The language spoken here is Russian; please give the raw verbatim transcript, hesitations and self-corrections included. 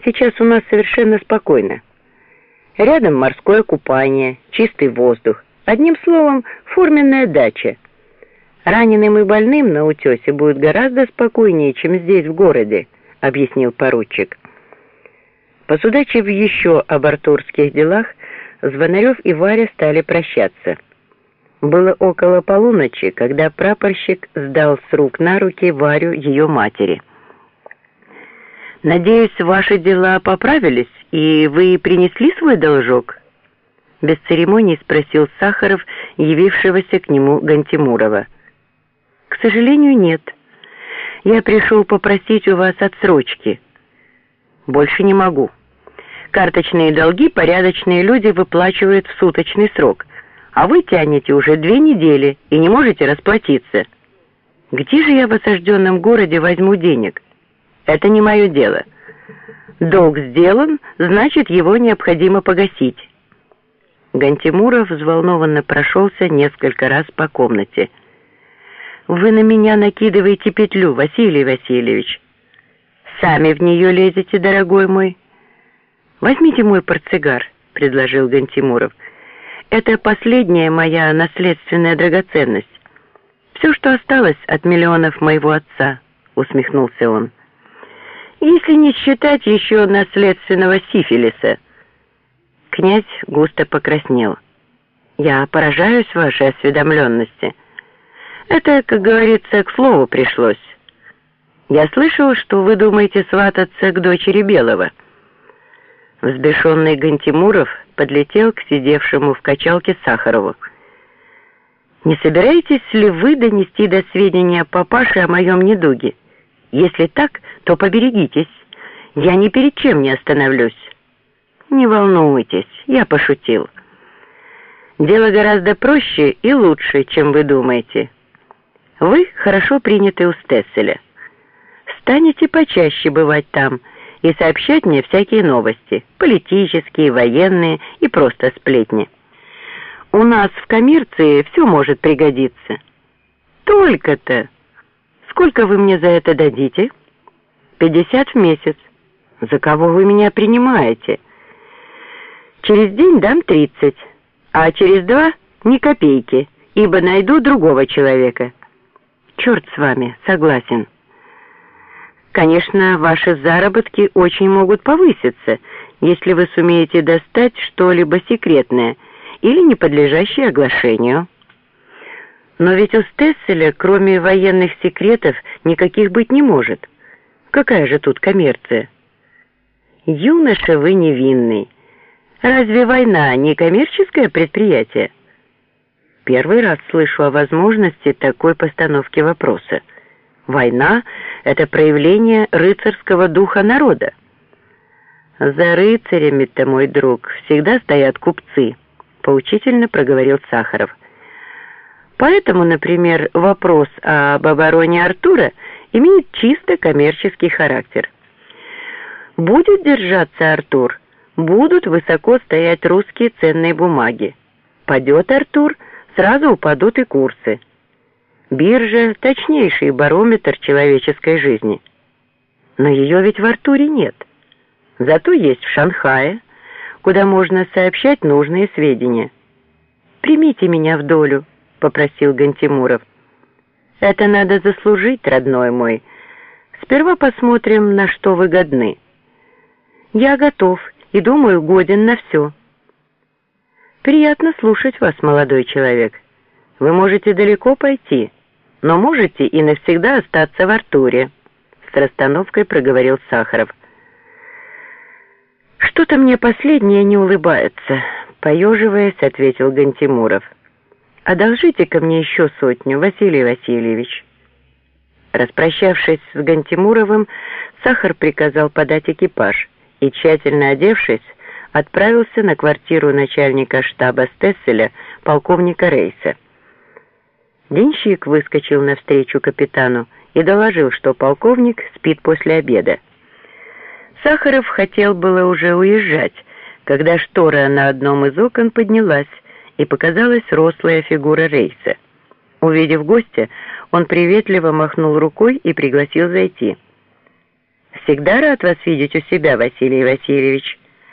Сейчас у нас совершенно спокойно. Рядом морское купание, чистый воздух. Одним словом, форменная дача. Раненым и больным на утесе будет гораздо спокойнее, чем здесь, в городе, объяснил поручик. Посудачив еще об артурских делах, Звонарев и Варя стали прощаться. Было около полуночи, когда прапорщик сдал с рук на руки Варю ее матери. «Надеюсь, ваши дела поправились, и вы принесли свой должок?» Без церемоний спросил Сахаров, явившегося к нему Гантимурова. «К сожалению, нет. Я пришел попросить у вас отсрочки. Больше не могу. Карточные долги порядочные люди выплачивают в суточный срок, а вы тянете уже две недели и не можете расплатиться. Где же я в осажденном городе возьму денег? Это не мое дело. Долг сделан, значит, его необходимо погасить». Гантимуров взволнованно прошелся несколько раз по комнате. «Вы на меня накидываете петлю, Василий Васильевич. Сами в нее лезете, дорогой мой. Возьмите мой портсигар», — предложил Гантимуров. «Это последняя моя наследственная драгоценность. Все, что осталось от миллионов моего отца», — усмехнулся он. «Если не считать еще наследственного сифилиса». Князь густо покраснел. «Я поражаюсь вашей осведомленности. Это, как говорится, к слову пришлось. Я слышал, что вы думаете свататься к дочери Белого». Взбешенный Гантимуров подлетел к сидевшему в качалке Сахарову. «Не собираетесь ли вы донести до сведения папаши о моем недуге? Если так, то поберегитесь. Я ни перед чем не остановлюсь». «Не волнуйтесь, я пошутил. Дело гораздо проще и лучше, чем вы думаете. Вы хорошо приняты у Стесселя. Станете почаще бывать там и сообщать мне всякие новости, политические, военные и просто сплетни. У нас в коммерции все может пригодиться». «Только-то! Сколько вы мне за это дадите?» «Пятьдесят в месяц». «За кого вы меня принимаете?» «Через день дам тридцать, а через два ни копейки, ибо найду другого человека». «Черт с вами, согласен». «Конечно, ваши заработки очень могут повыситься, если вы сумеете достать что-либо секретное или не подлежащее оглашению. Но ведь у Стесселя, кроме военных секретов, никаких быть не может. Какая же тут коммерция?» «Юноша, вы невинный. Разве война не коммерческое предприятие?» Первый раз слышу о возможности такой постановки вопроса. Война — это проявление рыцарского духа народа. «За рыцарями-то, мой друг, всегда стоят купцы», — поучительно проговорил Сахаров. «Поэтому, например, вопрос об обороне Артура имеет чисто коммерческий характер. Будет держаться Артур, будут высоко стоять русские ценные бумаги. Падет Артур, сразу упадут и курсы. Биржа — точнейший барометр человеческой жизни. Но ее ведь в Артуре нет. Зато есть в Шанхае, куда можно сообщать нужные сведения. «Примите меня в долю», — попросил Гантимуров. «Это надо заслужить, родной мой. Сперва посмотрим, на что вы годны. Я готов и, думаю, годен на все». «Приятно слушать вас, молодой человек. Вы можете далеко пойти, но можете и навсегда остаться в Артуре», — с расстановкой проговорил Сахаров. «Что-то мне последнее не улыбается», — поеживаясь, ответил Гантимуров. «Одолжите-ка мне еще сотню, Василий Васильевич». Распрощавшись с Гантимуровым, Сахар приказал подать экипаж и, тщательно одевшись, отправился на квартиру начальника штаба Стесселя, полковника Рейса. Денщик выскочил навстречу капитану и доложил, что полковник спит после обеда. Сахаров хотел было уже уезжать, когда штора на одном из окон поднялась, и показалась рослая фигура Рейса. Увидев гостя, он приветливо махнул рукой и пригласил зайти. всегда рад вас видеть у себя, Василий Васильевич».